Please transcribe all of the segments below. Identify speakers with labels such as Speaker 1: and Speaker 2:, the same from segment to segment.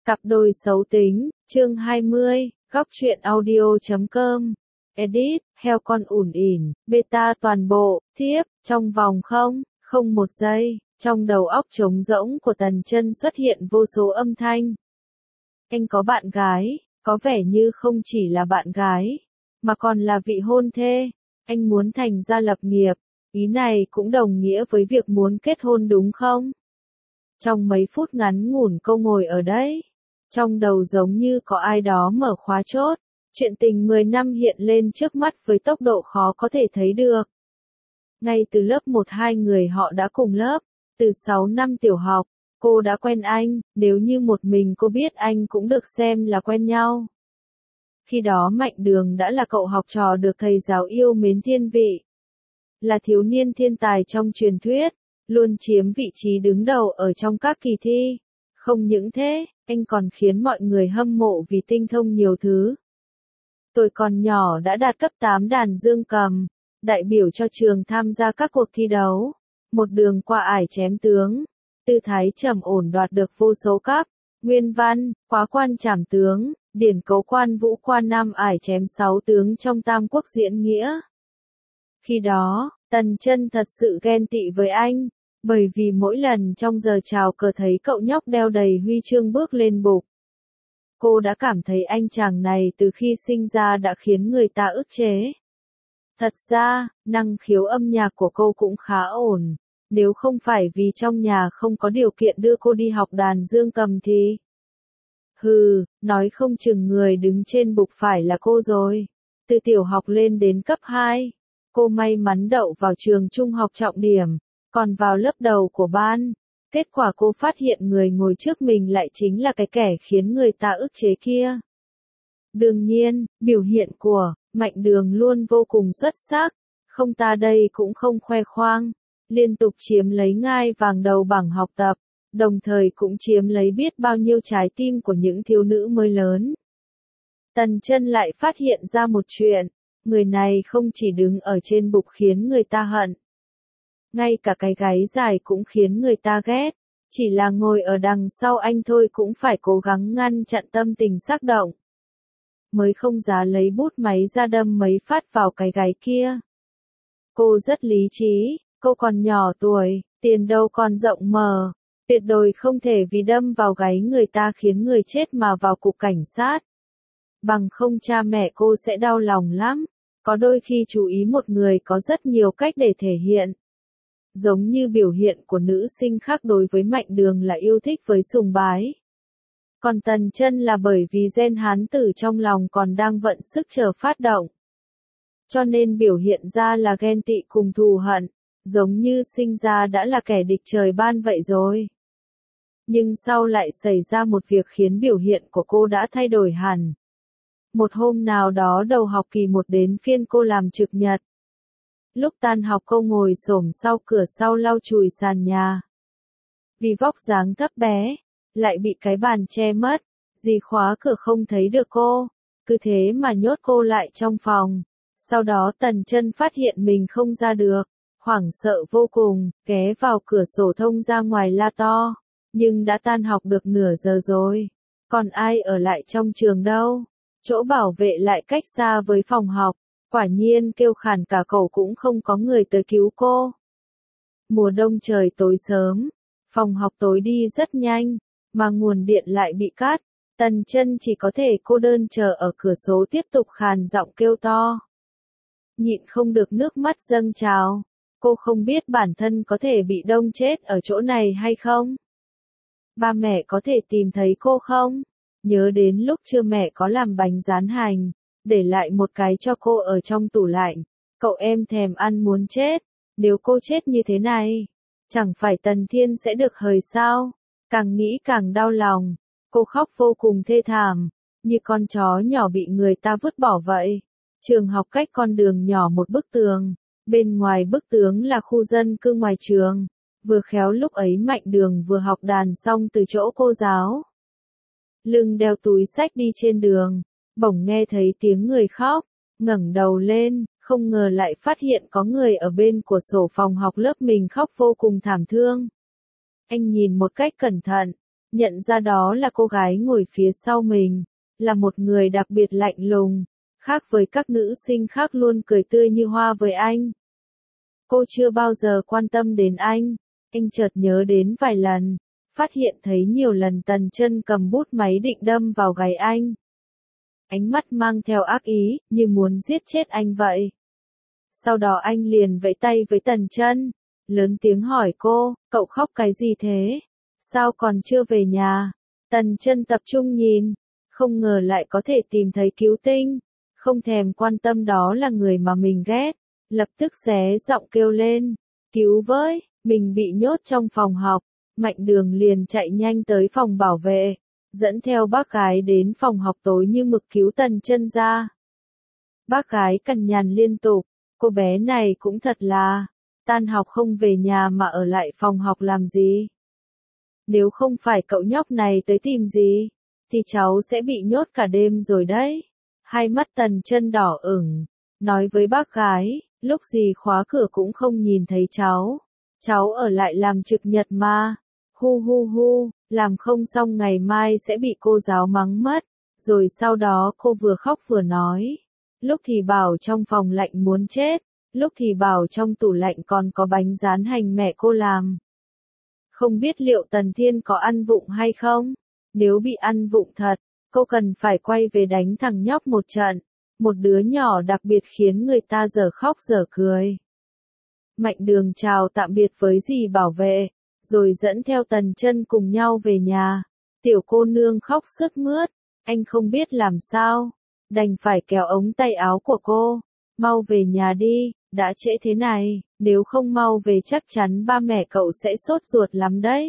Speaker 1: Cặp đôi xấu tính, chương 20, góc truyện audio.com. Edit, heo con ủn ỉn, beta toàn bộ, thiếp, trong vòng không một giây, trong đầu óc trống rỗng của Tần Chân xuất hiện vô số âm thanh. Anh có bạn gái, có vẻ như không chỉ là bạn gái, mà còn là vị hôn thê. Anh muốn thành gia lập nghiệp, ý này cũng đồng nghĩa với việc muốn kết hôn đúng không? Trong mấy phút ngắn ngủn cô ngồi ở đấy, trong đầu giống như có ai đó mở khóa chốt, chuyện tình 10 năm hiện lên trước mắt với tốc độ khó có thể thấy được. Ngay từ lớp 1 hai người họ đã cùng lớp, từ 6 năm tiểu học, cô đã quen anh, nếu như một mình cô biết anh cũng được xem là quen nhau. Khi đó Mạnh Đường đã là cậu học trò được thầy giáo yêu mến thiên vị. Là thiếu niên thiên tài trong truyền thuyết, luôn chiếm vị trí đứng đầu ở trong các kỳ thi. Không những thế, anh còn khiến mọi người hâm mộ vì tinh thông nhiều thứ. Tuổi còn nhỏ đã đạt cấp 8 đàn dương cầm, đại biểu cho trường tham gia các cuộc thi đấu. Một đường qua ải chém tướng, tư thái trầm ổn đoạt được vô số cấp, nguyên văn, quá quan trảm tướng, điển cấu quan vũ quan nam ải chém 6 tướng trong Tam Quốc diễn nghĩa. Khi đó, Tần Chân thật sự ghen tị với anh, bởi vì mỗi lần trong giờ chào cờ thấy cậu nhóc đeo đầy huy chương bước lên bục. Cô đã cảm thấy anh chàng này từ khi sinh ra đã khiến người ta ức chế. Thật ra, năng khiếu âm nhạc của cô cũng khá ổn, nếu không phải vì trong nhà không có điều kiện đưa cô đi học đàn dương cầm thì... nói không chừng người đứng trên bục phải là cô rồi. Từ tiểu học lên đến cấp 2, cô may mắn đậu vào trường trung học trọng điểm, còn vào lớp đầu của ban. Kết quả cô phát hiện người ngồi trước mình lại chính là cái kẻ khiến người ta ức chế kia. Đương nhiên, biểu hiện của Mạnh Đường luôn vô cùng xuất sắc, không ta đây cũng không khoe khoang, liên tục chiếm lấy ngai vàng đầu bảng học tập, đồng thời cũng chiếm lấy biết bao nhiêu trái tim của những thiếu nữ mới lớn. Tần Chân lại phát hiện ra một chuyện, người này không chỉ đứng ở trên bục khiến người ta hận, ngay cả cái gáy dài cũng khiến người ta ghét, chỉ là ngồi ở đằng sau anh thôi cũng phải cố gắng ngăn chặn tâm tình xúc động. Mới không giá lấy bút máy ra đâm mấy phát vào cái gáy kia. Cô rất lý trí, cô còn nhỏ tuổi, tiền đâu còn rộng mở, tuyệt đối không thể vì đâm vào gáy người ta khiến người chết mà vào cục cảnh sát. Bằng không cha mẹ cô sẽ đau lòng lắm. Có đôi khi chú ý một người có rất nhiều cách để thể hiện. Giống như biểu hiện của nữ sinh khác đối với Mạnh Đường là yêu thích với sùng bái. Còn Tần Chân là bởi vì gen hán tử trong lòng còn đang vận sức chờ phát động. Cho nên biểu hiện ra là ghen tị cùng thù hận, giống như sinh ra đã là kẻ địch trời ban vậy rồi. Nhưng sau lại xảy ra một việc khiến biểu hiện của cô đã thay đổi hẳn. Một hôm nào đó đầu học kỳ 1 đến phiên cô làm trực nhật. Lúc tan học cô ngồi xổm sau cửa sau lau chùi sàn nhà. Vì vóc dáng thấp bé, lại bị cái bàn che mất, dì khóa cửa không thấy được cô, cứ thế mà nhốt cô lại trong phòng. Sau đó Tần Chân phát hiện mình không ra được, hoảng sợ vô cùng, ghé vào cửa sổ thông ra ngoài la to, nhưng đã tan học được nửa giờ rồi, còn ai ở lại trong trường đâu, chỗ bảo vệ lại cách xa với phòng học, quả nhiên kêu khàn cả cầu cũng không có người tới cứu cô. Mùa đông trời tối sớm, phòng học tối đi rất nhanh, mà nguồn điện lại bị cắt, Tần Chân chỉ có thể cô đơn chờ ở cửa sổ tiếp tục khàn giọng kêu to. Nhịn không được nước mắt dâng trào, cô không biết bản thân có thể bị đông chết ở chỗ này hay không. Ba mẹ có thể tìm thấy cô không? Nhớ đến lúc trưa mẹ có làm bánh rán hành, để lại một cái cho cô ở trong tủ lạnh. Cậu em thèm ăn muốn chết, nếu cô chết như thế này, chẳng phải Tần Thiên sẽ được hời sao? Càng nghĩ càng đau lòng, cô khóc vô cùng thê thảm, như con chó nhỏ bị người ta vứt bỏ vậy. Trường học cách con đường nhỏ một bức tường, bên ngoài bức tường là khu dân cư ngoài trường, vừa khéo lúc ấy Mạnh Đường vừa học đàn xong từ chỗ cô giáo. Lưng đeo túi xách đi trên đường, bỗng nghe thấy tiếng người khóc, ngẩng đầu lên, không ngờ lại phát hiện có người ở bên cửa sổ phòng học lớp mình khóc vô cùng thảm thương. Anh nhìn một cách cẩn thận, nhận ra đó là cô gái ngồi phía sau mình, là một người đặc biệt lạnh lùng, khác với các nữ sinh khác luôn cười tươi như hoa với anh. Cô chưa bao giờ quan tâm đến anh chợt nhớ đến vài lần, phát hiện thấy nhiều lần Tần Chân cầm bút máy định đâm vào gáy anh. Ánh mắt mang theo ác ý, như muốn giết chết anh vậy. Sau đó anh liền vẫy tay với Tần Chân, lớn tiếng hỏi cô, cậu khóc cái gì thế? Sao còn chưa về nhà? Tần Chân tập trung nhìn, không ngờ lại có thể tìm thấy cứu tinh, không thèm quan tâm đó là người mà mình ghét, lập tức xé giọng kêu lên, cứu với, mình bị nhốt trong phòng học. Mạnh Đường liền chạy nhanh tới phòng bảo vệ, dẫn theo bác gái đến phòng học tối như mực cứu Tần Chân ra. Bác gái cằn nhằn liên tục, cô bé này cũng thật là, tan học không về nhà mà ở lại phòng học làm gì? Nếu không phải cậu nhóc này tới tìm gì, thì cháu sẽ bị nhốt cả đêm rồi đấy. Hai mắt Tần Chân đỏ ửng, nói với bác gái, lúc gì khóa cửa cũng không nhìn thấy cháu ở lại làm trực nhật mà. Hu hu hu, làm không xong ngày mai sẽ bị cô giáo mắng mất. Rồi sau đó cô vừa khóc vừa nói, lúc thì bảo trong phòng lạnh muốn chết, lúc thì bảo trong tủ lạnh còn có bánh rán hành mẹ cô làm. Không biết liệu Tần Thiên có ăn vụng hay không? Nếu bị ăn vụng thật, cô cần phải quay về đánh thằng nhóc một trận. Một đứa nhỏ đặc biệt khiến người ta dở khóc dở cười. Mạnh Đường chào tạm biệt với dì bảo vệ, rồi dẫn theo Tần Chân cùng nhau về nhà. Tiểu cô nương khóc sướt mướt, anh không biết làm sao, đành phải kéo ống tay áo của cô. Mau về nhà đi, đã trễ thế này, nếu không mau về chắc chắn ba mẹ cậu sẽ sốt ruột lắm đấy.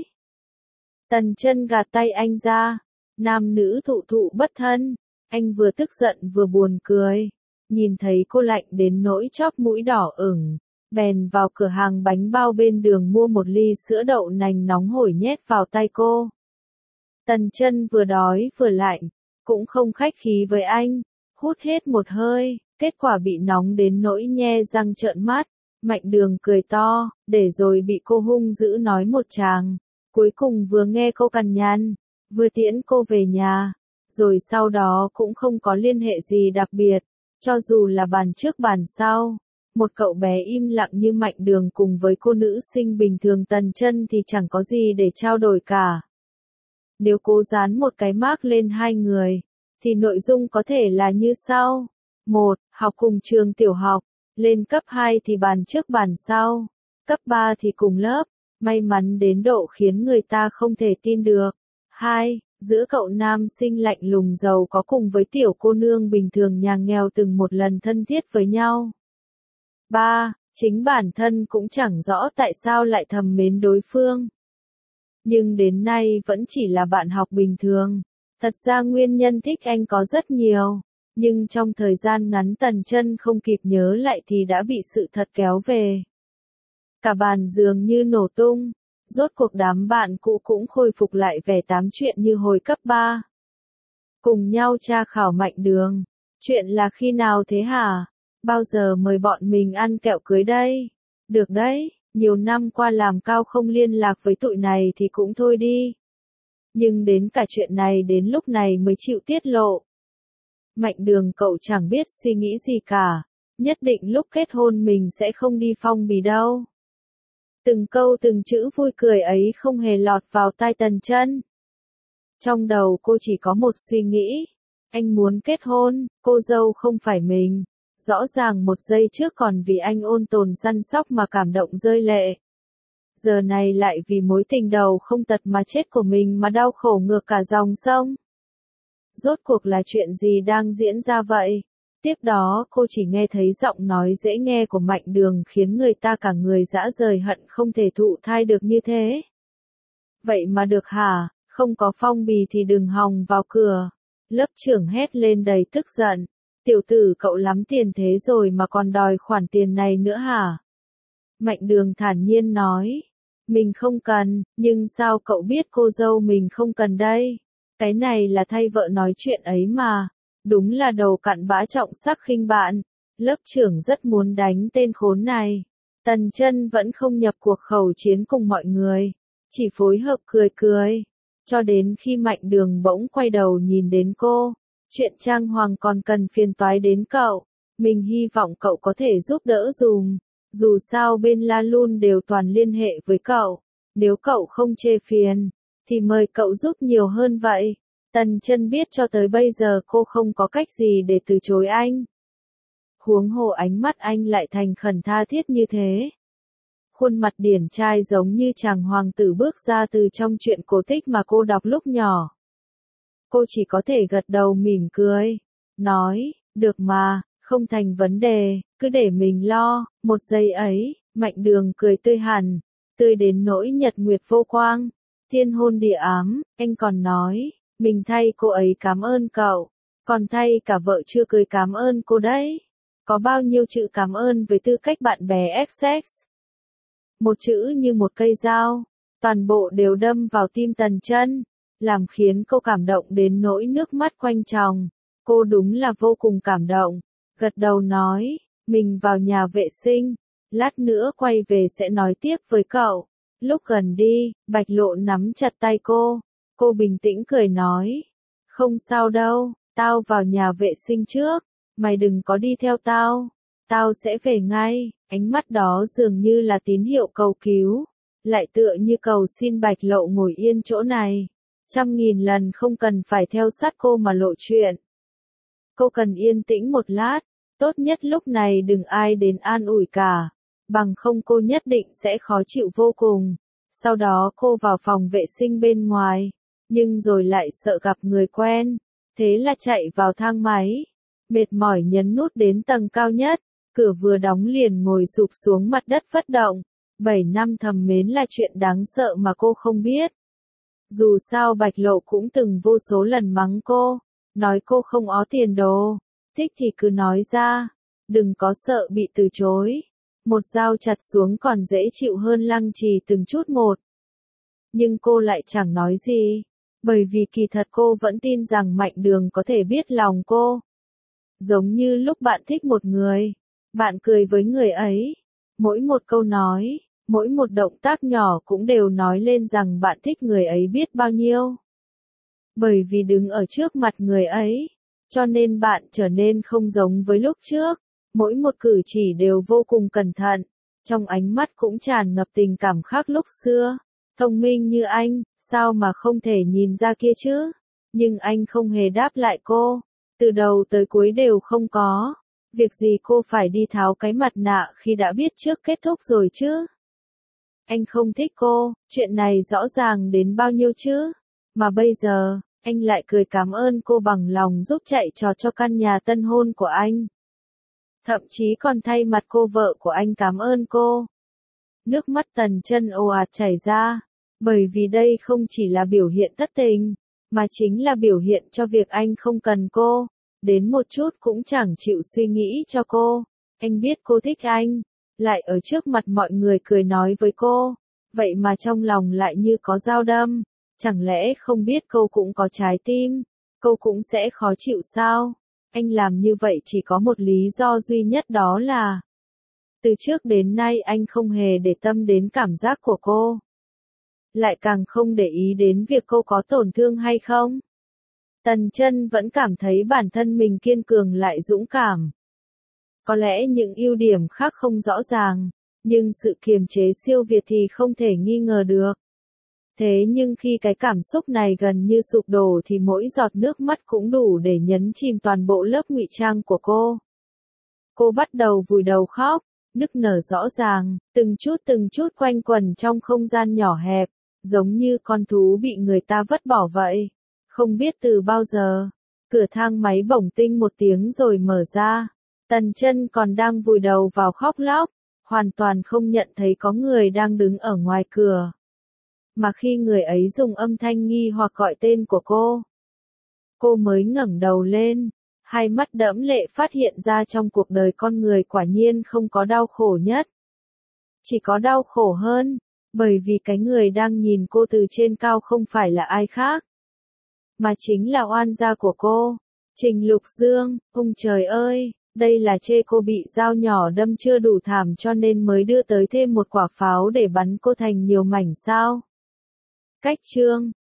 Speaker 1: Tần Chân gạt tay anh ra, nam nữ thụ thụ bất thân, anh vừa tức giận vừa buồn cười, nhìn thấy cô lạnh đến nỗi chóp mũi đỏ ửng, bèn vào cửa hàng bánh bao bên đường mua một ly sữa đậu nành nóng hổi nhét vào tay cô. Tần Chân vừa đói vừa lạnh, cũng không khách khí với anh, hút hết một hơi, kết quả bị nóng đến nỗi nhe răng trợn mắt. Mạnh Đường cười to, để rồi bị cô hung dữ nói một tràng, cuối cùng vừa nghe cô cằn nhằn, vừa tiễn cô về nhà, rồi sau đó cũng không có liên hệ gì đặc biệt, cho dù là bàn trước bàn sau. Một cậu bé im lặng như Mạnh Đường cùng với cô nữ sinh bình thường Tần Chân thì chẳng có gì để trao đổi cả. Nếu cố dán một cái mác lên hai người, thì nội dung có thể là như sau. 1. Học cùng trường tiểu học, lên cấp 2 thì bàn trước bàn sau, cấp 3 thì cùng lớp, may mắn đến độ khiến người ta không thể tin được. 2. Giữa cậu nam sinh lạnh lùng giàu có cùng với tiểu cô nương bình thường nhà nghèo từng một lần thân thiết với nhau. 3. Chính bản thân cũng chẳng rõ tại sao lại thầm mến đối phương. Nhưng đến nay vẫn chỉ là bạn học bình thường. Thật ra nguyên nhân thích anh có rất nhiều, nhưng trong thời gian ngắn Tần Chân không kịp nhớ lại thì đã bị sự thật kéo về. Cả bàn dường như nổ tung, rốt cuộc đám bạn cũ cũng khôi phục lại vẻ tám chuyện như hồi cấp 3. Cùng nhau tra khảo Mạnh Đường. Chuyện là khi nào thế hả? Bao giờ mời bọn mình ăn kẹo cưới đây? Được đấy, nhiều năm qua làm cao không liên lạc với tụi này thì cũng thôi đi. Nhưng đến cả chuyện này đến lúc này mới chịu tiết lộ. Mạnh Đường cậu chẳng biết suy nghĩ gì cả, nhất định lúc kết hôn mình sẽ không đi phong bì đâu. Từng câu từng chữ vui cười ấy không hề lọt vào tai Tần Chân. Trong đầu cô chỉ có một suy nghĩ, anh muốn kết hôn, cô dâu không phải mình. Rõ ràng một giây trước còn vì anh ôn tồn săn sóc mà cảm động rơi lệ. Giờ này lại vì mối tình đầu không tật mà chết của mình mà đau khổ ngược cả dòng sông. Rốt cuộc là chuyện gì đang diễn ra vậy? Tiếp đó cô chỉ nghe thấy giọng nói dễ nghe của Mạnh Đường khiến người ta cả người dã rời hận không thể thụ thai được như thế. Vậy mà được hả, không có phong bì thì đừng hòng vào cửa. Lớp trưởng hét lên đầy tức giận. Tiểu tử cậu lắm tiền thế rồi mà còn đòi khoản tiền này nữa hả? Mạnh Đường thản nhiên nói. Mình không cần, nhưng sao cậu biết cô dâu mình không cần đây? Cái này là thay vợ nói chuyện ấy mà. Đúng là đầu cặn bã trọng sắc khinh bạn. Lớp trưởng rất muốn đánh tên khốn này. Tần Chân vẫn không nhập cuộc khẩu chiến cùng mọi người. Chỉ phối hợp cười cười. Cho đến khi Mạnh Đường bỗng quay đầu nhìn đến cô. Chuyện trang hoàng còn cần phiền toái đến cậu. Mình hy vọng cậu có thể giúp đỡ dùm. Dù sao bên La Lun đều toàn liên hệ với cậu. Nếu cậu không chê phiền, thì mời cậu giúp nhiều hơn vậy. Tần Chân biết cho tới bây giờ cô không có cách gì để từ chối anh. Huống hồ ánh mắt anh lại thành khẩn tha thiết như thế. Khuôn mặt điển trai giống như chàng hoàng tử bước ra từ trong truyện cổ tích mà cô đọc lúc nhỏ. Cô chỉ có thể gật đầu mỉm cười, nói, được mà, không thành vấn đề, cứ để mình lo. Một giây ấy, Mạnh Đường cười tươi hẳn, tươi đến nỗi nhật nguyệt vô quang, thiên hôn địa ám. Anh còn nói, mình thay cô ấy cảm ơn cậu, còn thay cả vợ chưa cưới cảm ơn cô đấy. Có bao nhiêu chữ cảm ơn với tư cách bạn bè XX. Một chữ như một cây dao, toàn bộ đều đâm vào tim Tần Chân, làm khiến cô cảm động đến nỗi nước mắt quanh tròng. Cô đúng là vô cùng cảm động, gật đầu nói, mình vào nhà vệ sinh, lát nữa quay về sẽ nói tiếp với cậu. Lúc gần đi, Bạch Lộ nắm chặt tay cô bình tĩnh cười nói, không sao đâu, tao vào nhà vệ sinh trước, mày đừng có đi theo tao sẽ về ngay. Ánh mắt đó dường như là tín hiệu cầu cứu, lại tựa như cầu xin Bạch Lộ ngồi yên chỗ này. 100.000 lần không cần phải theo sát cô mà lộ chuyện. Cô cần yên tĩnh một lát, tốt nhất lúc này đừng ai đến an ủi cả, bằng không cô nhất định sẽ khó chịu vô cùng. Sau đó cô vào phòng vệ sinh bên ngoài, nhưng rồi lại sợ gặp người quen, thế là chạy vào thang máy, mệt mỏi nhấn nút đến tầng cao nhất. Cửa vừa đóng liền ngồi sụp xuống mặt đất bất động. 7 năm thầm mến là chuyện đáng sợ mà cô không biết. Dù sao Bạch Lộ cũng từng vô số lần mắng cô, nói cô không ó tiền đồ, thích thì cứ nói ra, đừng có sợ bị từ chối. Một dao chặt xuống còn dễ chịu hơn lăng trì từng chút một. Nhưng cô lại chẳng nói gì, bởi vì kỳ thật cô vẫn tin rằng Mạnh Đường có thể biết lòng cô. Giống như lúc bạn thích một người, bạn cười với người ấy, mỗi một câu nói, mỗi một động tác nhỏ cũng đều nói lên rằng bạn thích người ấy biết bao nhiêu. Bởi vì đứng ở trước mặt người ấy, cho nên bạn trở nên không giống với lúc trước, mỗi một cử chỉ đều vô cùng cẩn thận, trong ánh mắt cũng tràn ngập tình cảm khác lúc xưa. Thông minh như anh, sao mà không thể nhìn ra kia chứ? Nhưng anh không hề đáp lại cô, từ đầu tới cuối đều không có. Việc gì cô phải đi tháo cái mặt nạ khi đã biết trước kết thúc rồi chứ? Anh không thích cô, chuyện này rõ ràng đến bao nhiêu chứ? Mà bây giờ, anh lại cười cảm ơn cô bằng lòng giúp chạy trò cho căn nhà tân hôn của anh. Thậm chí còn thay mặt cô vợ của anh cảm ơn cô. Nước mắt Tần Chân ồ ạt chảy ra, bởi vì đây không chỉ là biểu hiện thất tình, mà chính là biểu hiện cho việc anh không cần cô. Đến một chút cũng chẳng chịu suy nghĩ cho cô. Anh biết cô thích anh, lại ở trước mặt mọi người cười nói với cô, vậy mà trong lòng lại như có dao đâm. Chẳng lẽ không biết cô cũng có trái tim, cô cũng sẽ khó chịu sao? Anh làm như vậy chỉ có một lý do duy nhất, đó là từ trước đến nay anh không hề để tâm đến cảm giác của cô, lại càng không để ý đến việc cô có tổn thương hay không. Tần Chân vẫn cảm thấy bản thân mình kiên cường lại dũng cảm. Có lẽ những ưu điểm khác không rõ ràng, nhưng sự kiềm chế siêu việt thì không thể nghi ngờ được. Thế nhưng khi cái cảm xúc này gần như sụp đổ thì mỗi giọt nước mắt cũng đủ để nhấn chìm toàn bộ lớp ngụy trang của cô. Cô bắt đầu vùi đầu khóc, nức nở rõ ràng, từng chút quanh quẩn trong không gian nhỏ hẹp, giống như con thú bị người ta vứt bỏ vậy. Không biết từ bao giờ, cửa thang máy bổng tinh một tiếng rồi mở ra. Tần Chân còn đang vùi đầu vào khóc lóc, hoàn toàn không nhận thấy có người đang đứng ở ngoài cửa. Mà khi người ấy dùng âm thanh nghi hoặc gọi tên của cô mới ngẩng đầu lên, hai mắt đẫm lệ phát hiện ra trong cuộc đời con người quả nhiên không có đau khổ nhất. Chỉ có đau khổ hơn, bởi vì cái người đang nhìn cô từ trên cao không phải là ai khác, mà chính là oan gia của cô, Trình Lục Dương. Ôi trời ơi, đây là chê cô bị dao nhỏ đâm chưa đủ thảm cho nên mới đưa tới thêm một quả pháo để bắn cô thành nhiều mảnh sao? Cách chương